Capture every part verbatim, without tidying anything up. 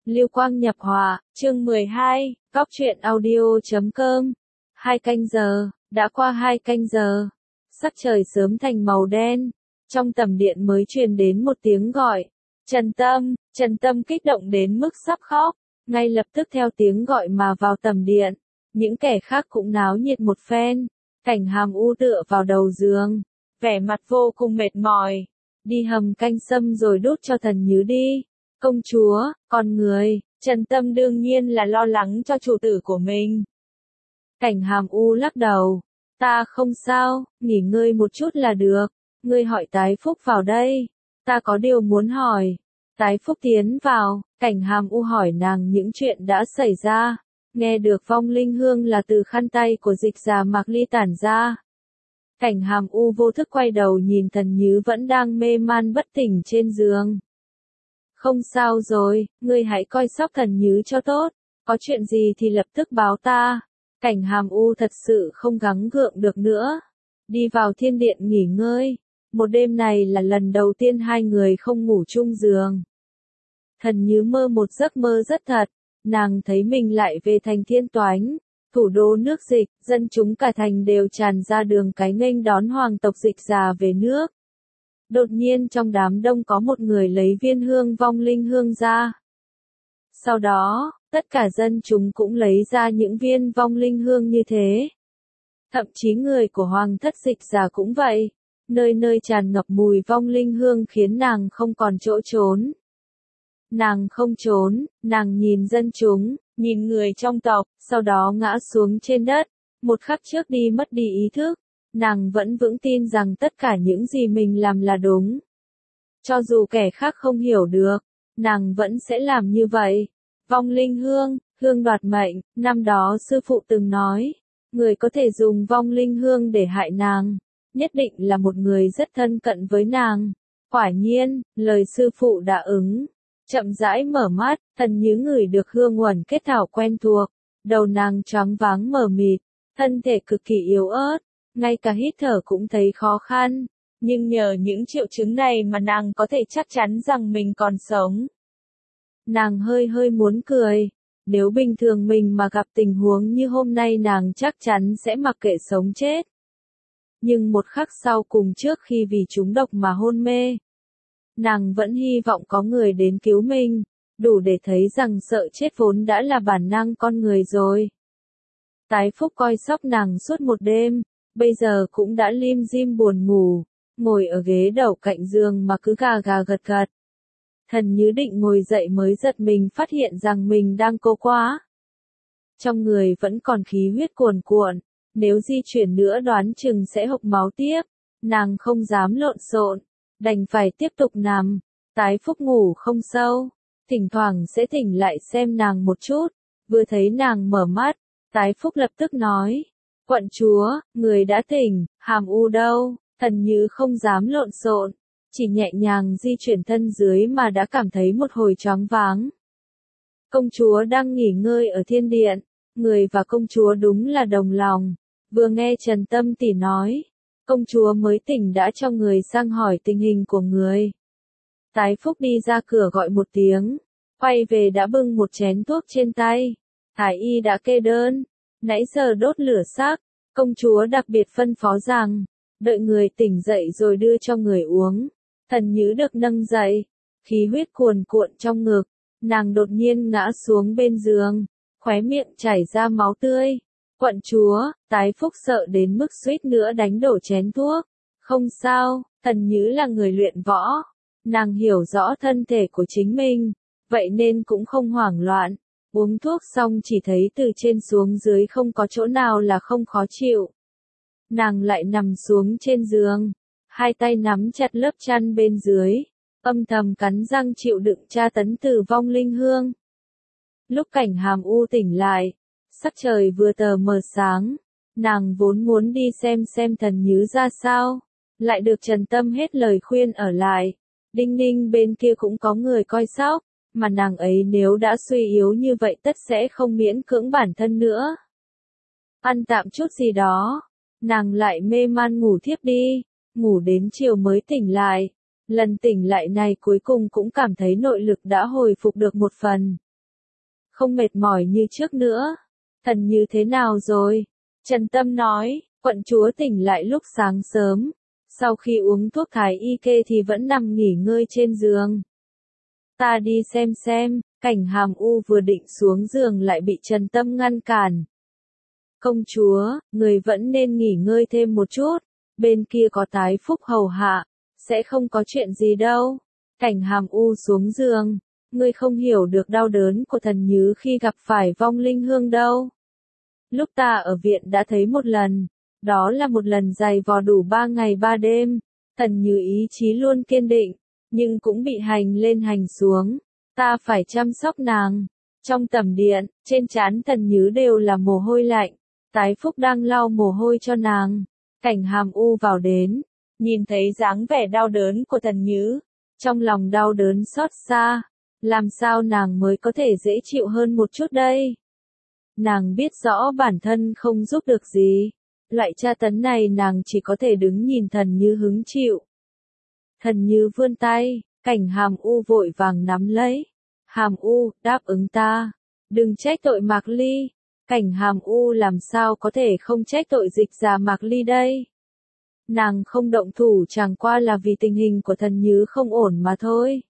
Lưu Quang nhập họa, chương mười hai, Góc truyện audio chấm com. Hai canh giờ, đã qua hai canh giờ. Sắc trời sớm thành màu đen. Trong tầm điện mới truyền đến một tiếng gọi. Trần Tâm, Trần Tâm kích động đến mức sắp khóc. Ngay lập tức theo tiếng gọi mà vào tầm điện. Những kẻ khác cũng náo nhiệt một phen. Cảnh Hàm U tựa vào đầu giường. Vẻ mặt vô cùng mệt mỏi. Đi hầm canh sâm rồi đút cho thần Nhứ đi. Công chúa, con người, Trần Tâm đương nhiên là lo lắng cho chủ tử của mình. Cảnh Hàm U lắc đầu. Ta không sao, nghỉ ngơi một chút là được. Ngươi hỏi Tái Phúc vào đây. Ta có điều muốn hỏi. Tái Phúc tiến vào, Cảnh Hàm U hỏi nàng những chuyện đã xảy ra. Nghe được vong linh hương là từ khăn tay của Dịch Già Mạc Ly tản ra. Cảnh Hàm U vô thức quay đầu nhìn thần Nhứ vẫn đang mê man bất tỉnh trên giường. Không sao rồi, ngươi hãy coi sóc thần Nhứ cho tốt, có chuyện gì thì lập tức báo ta. Cảnh Hàm U thật sự không gắng gượng được nữa. Đi vào thiên điện nghỉ ngơi. Một đêm này là lần đầu tiên hai người không ngủ chung giường. Thần Nhứ mơ một giấc mơ rất thật, nàng thấy mình lại về thành Thiên Toánh, thủ đô nước Dịch, dân chúng cả thành đều tràn ra đường cái nghênh đón hoàng tộc Dịch Già về nước. Đột nhiên trong đám đông có một người lấy viên hương vong linh hương ra. Sau đó, tất cả dân chúng cũng lấy ra những viên vong linh hương như thế. Thậm chí người của hoàng thất Dịch Già cũng vậy. Nơi nơi tràn ngập mùi vong linh hương khiến nàng không còn chỗ trốn. Nàng không trốn, nàng nhìn dân chúng, nhìn người trong tộc, sau đó ngã xuống trên đất. Một khắc trước đi mất đi ý thức. Nàng vẫn vững tin rằng tất cả những gì mình làm là đúng. Cho dù kẻ khác không hiểu được, nàng vẫn sẽ làm như vậy. Vong linh hương, hương đoạt mệnh, năm đó sư phụ từng nói, người có thể dùng vong linh hương để hại nàng, nhất định là một người rất thân cận với nàng. Quả nhiên, lời sư phụ đã ứng. Chậm rãi mở mắt, thần Nhứ ngửi được hương uẩn kết thảo quen thuộc, đầu nàng choáng váng mờ mịt, thân thể cực kỳ yếu ớt. Ngay cả hít thở cũng thấy khó khăn, nhưng nhờ những triệu chứng này mà nàng có thể chắc chắn rằng mình còn sống. Nàng hơi hơi muốn cười, nếu bình thường mình mà gặp tình huống như hôm nay nàng chắc chắn sẽ mặc kệ sống chết. Nhưng một khắc sau cùng trước khi vì trúng độc mà hôn mê, nàng vẫn hy vọng có người đến cứu mình, đủ để thấy rằng sợ chết vốn đã là bản năng con người rồi. Tái Phúc coi sóc nàng suốt một đêm. Bây giờ cũng đã lim dim buồn ngủ, ngồi ở ghế đầu cạnh giường mà cứ gà gà gật gật. Thần Nhứ định ngồi dậy mới giật mình phát hiện rằng mình đang cô quá. Trong người vẫn còn khí huyết cuồn cuộn, nếu di chuyển nữa đoán chừng sẽ hộc máu tiếp. Nàng không dám lộn xộn, đành phải tiếp tục nằm. Tái Phúc ngủ không sâu, thỉnh thoảng sẽ tỉnh lại xem nàng một chút. Vừa thấy nàng mở mắt, Tái Phúc lập tức nói. Quận chúa, người đã tỉnh, Hàm U đâu? Thần Nhứ không dám lộn xộn, chỉ nhẹ nhàng di chuyển thân dưới mà đã cảm thấy một hồi choáng váng. Công chúa đang nghỉ ngơi ở thiên điện, người và công chúa đúng là đồng lòng. Vừa nghe Trần Tâm tỷ nói, công chúa mới tỉnh đã cho người sang hỏi tình hình của người. Tái Phúc đi ra cửa gọi một tiếng, quay về đã bưng một chén thuốc trên tay. Thái y đã kê đơn. Nãy giờ đốt lửa xác, công chúa đặc biệt phân phó rằng, đợi người tỉnh dậy rồi đưa cho người uống. Thần Nhứ được nâng dậy, khí huyết cuồn cuộn trong ngực, nàng đột nhiên ngã xuống bên giường, khóe miệng chảy ra máu tươi. Quận chúa, Tái Phúc sợ đến mức suýt nữa đánh đổ chén thuốc. Không sao, thần Nhứ là người luyện võ, nàng hiểu rõ thân thể của chính mình, vậy nên cũng không hoảng loạn. Uống thuốc xong chỉ thấy từ trên xuống dưới không có chỗ nào là không khó chịu. Nàng lại nằm xuống trên giường, hai tay nắm chặt lớp chăn bên dưới, âm thầm cắn răng chịu đựng tra tấn từ vong linh hương. Lúc Cảnh Hàm U tỉnh lại, sắc trời vừa tờ mờ sáng, nàng vốn muốn đi xem xem thần Nhứ ra sao, lại được Trần Tâm hết lời khuyên ở lại. Đinh Ninh bên kia cũng có người coi sóc. Mà nàng ấy nếu đã suy yếu như vậy tất sẽ không miễn cưỡng bản thân nữa. Ăn tạm chút gì đó, nàng lại mê man ngủ thiếp đi, ngủ đến chiều mới tỉnh lại. Lần tỉnh lại này cuối cùng cũng cảm thấy nội lực đã hồi phục được một phần. không mệt mỏi như trước nữa. Thần Như thế nào rồi? Trần Tâm nói, quận chúa tỉnh lại lúc sáng sớm. Sau khi uống thuốc thái y kê thì vẫn nằm nghỉ ngơi trên giường. Ta đi xem xem, Cảnh Hàm U vừa định xuống giường lại bị Trần Tâm ngăn cản. Công chúa, người vẫn nên nghỉ ngơi thêm một chút, bên kia có Tái Phúc hầu hạ, sẽ không có chuyện gì đâu. Cảnh Hàm U xuống giường, ngươi không hiểu được đau đớn của Thần Như khi gặp phải vong linh hương đâu. Lúc ta ở viện đã thấy một lần, đó là một lần dày vò đủ ba ngày ba đêm, Thần Như ý chí luôn kiên định, nhưng cũng bị hành lên hành xuống, ta phải chăm sóc nàng. Trong tầm điện, trên trán Thần Như đều là mồ hôi lạnh, Tái Phúc đang lau mồ hôi cho nàng. Cảnh Hàm U vào đến, nhìn thấy dáng vẻ đau đớn của Thần Như, trong lòng đau đớn xót xa, làm sao nàng mới có thể dễ chịu hơn một chút đây? Nàng biết rõ bản thân không giúp được gì, loại tra tấn này nàng chỉ có thể đứng nhìn Thần Như hứng chịu. Thần Như vươn tay, Cảnh Hàm U vội vàng nắm lấy. Hàm U, đáp ứng ta, đừng trách tội Mạc Ly. Cảnh Hàm U làm sao có thể không trách tội Dịch Già Mạc Ly đây? Nàng không động thủ chẳng qua là vì tình hình của Thần Như không ổn mà thôi.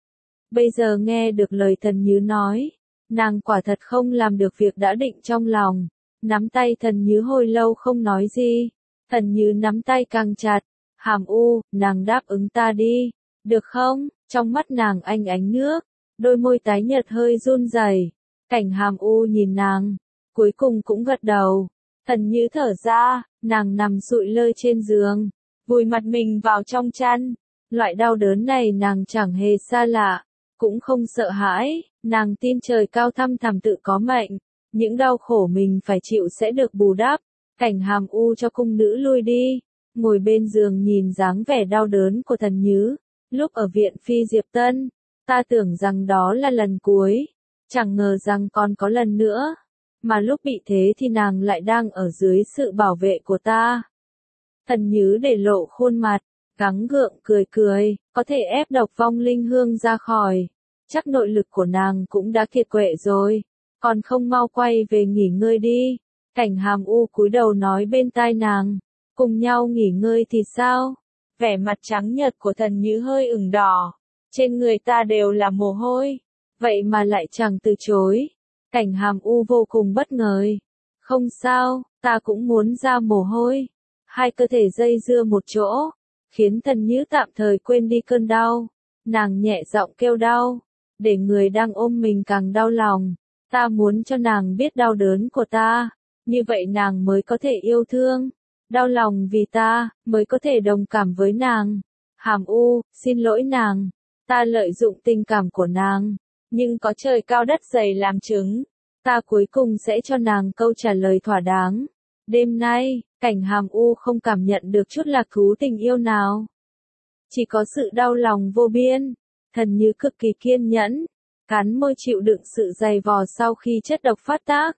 Bây giờ nghe được lời Thần Như nói, nàng quả thật không làm được việc đã định trong lòng, nắm tay Thần Như hồi lâu không nói gì. Thần Như nắm tay càng chặt, Hàm U, nàng đáp ứng ta đi, được không? Trong mắt nàng ánh ánh nước, đôi môi tái nhợt hơi run rẩy. Cảnh Hàm U nhìn nàng, cuối cùng cũng gật đầu. Thần Như thở ra, nàng nằm sụi lơ trên giường, vùi mặt mình vào trong chăn. Loại đau đớn này nàng chẳng hề xa lạ, cũng không sợ hãi, nàng tin trời cao thăm thẳm tự có mệnh, những đau khổ mình phải chịu sẽ được bù đắp. Cảnh Hàm U cho cung nữ lui đi, ngồi bên giường nhìn dáng vẻ đau đớn của Thần Như. Lúc ở viện Phi Diệp Tân, ta tưởng rằng đó là lần cuối, chẳng ngờ rằng còn có lần nữa. Mà lúc bị thế thì nàng lại đang ở dưới sự bảo vệ của ta. Thần Như để lộ khuôn mặt, gắng gượng cười cười, có thể ép độc vong linh hương ra khỏi. Chắc nội lực của nàng cũng đã kiệt quệ rồi, còn không mau quay về nghỉ ngơi đi. Cảnh Hàm U cúi đầu nói bên tai nàng, cùng nhau nghỉ ngơi thì sao? Vẻ mặt trắng nhợt của Thần Như hơi ửng đỏ, trên người ta đều là mồ hôi, vậy mà lại chẳng từ chối. Cảnh Hàm U vô cùng bất ngờ. Không sao, ta cũng muốn ra mồ hôi. Hai cơ thể dây dưa một chỗ, khiến Thần Như tạm thời quên đi cơn đau. Nàng nhẹ giọng kêu đau, để người đang ôm mình càng đau lòng. Ta muốn cho nàng biết đau đớn của ta, như vậy nàng mới có thể yêu thương. Đau lòng vì ta, mới có thể đồng cảm với nàng. Hàm U, xin lỗi nàng, ta lợi dụng tình cảm của nàng, nhưng có trời cao đất dày làm chứng, ta cuối cùng sẽ cho nàng câu trả lời thỏa đáng. Đêm nay, Cảnh Hàm U không cảm nhận được chút lạc thú tình yêu nào, chỉ có sự đau lòng vô biên. Thần Như cực kỳ kiên nhẫn, cắn môi chịu đựng sự dày vò sau khi chất độc phát tác.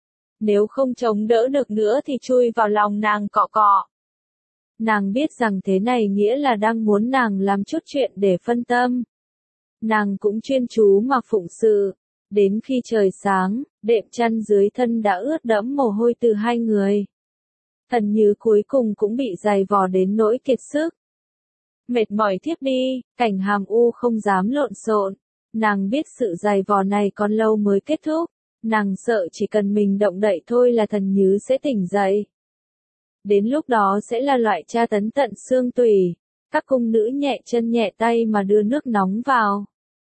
Nếu không chống đỡ được nữa thì chui vào lòng nàng cọ cọ. Nàng biết rằng thế này nghĩa là đang muốn nàng làm chút chuyện để phân tâm. Nàng cũng chuyên chú mà phụng sự. Đến khi trời sáng, đệm chăn dưới thân đã ướt đẫm mồ hôi từ hai người. Thần Như cuối cùng cũng bị dày vò đến nỗi kiệt sức. Mệt mỏi thiếp đi, Cảnh Hàm U không dám lộn xộn. Nàng biết sự dày vò này còn lâu mới kết thúc. Nàng sợ chỉ cần mình động đậy thôi là Thần Như sẽ tỉnh dậy. Đến lúc đó sẽ là loại tra tấn tận xương tủy. Các cung nữ nhẹ chân nhẹ tay mà đưa nước nóng vào.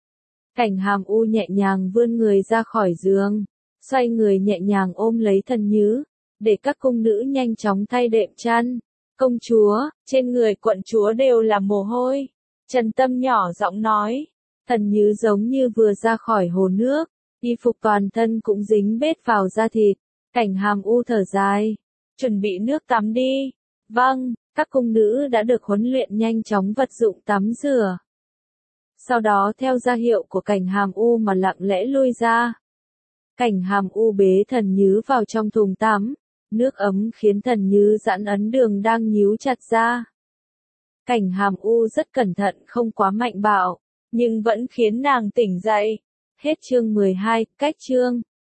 Cảnh Hàm U nhẹ nhàng vươn người ra khỏi giường, xoay người nhẹ nhàng ôm lấy Thần Như, để các cung nữ nhanh chóng thay đệm chăn. Công chúa, trên người quận chúa đều là mồ hôi. Trần Tâm nhỏ giọng nói. Thần Như giống như vừa ra khỏi hồ nước, y phục toàn thân cũng dính bết vào da thịt. Cảnh Hàm U thở dài, chuẩn bị nước tắm đi. Vâng, các cung nữ đã được huấn luyện nhanh chóng vật dụng tắm rửa. Sau đó theo ra hiệu của Cảnh Hàm U mà lặng lẽ lui ra. Cảnh Hàm U bế Thần Như vào trong thùng tắm, nước ấm khiến Thần Như giãn ấn đường đang nhíu chặt ra. Cảnh Hàm U rất cẩn thận không quá mạnh bạo, nhưng vẫn khiến nàng tỉnh dậy. Hết chương mười hai, cách chương.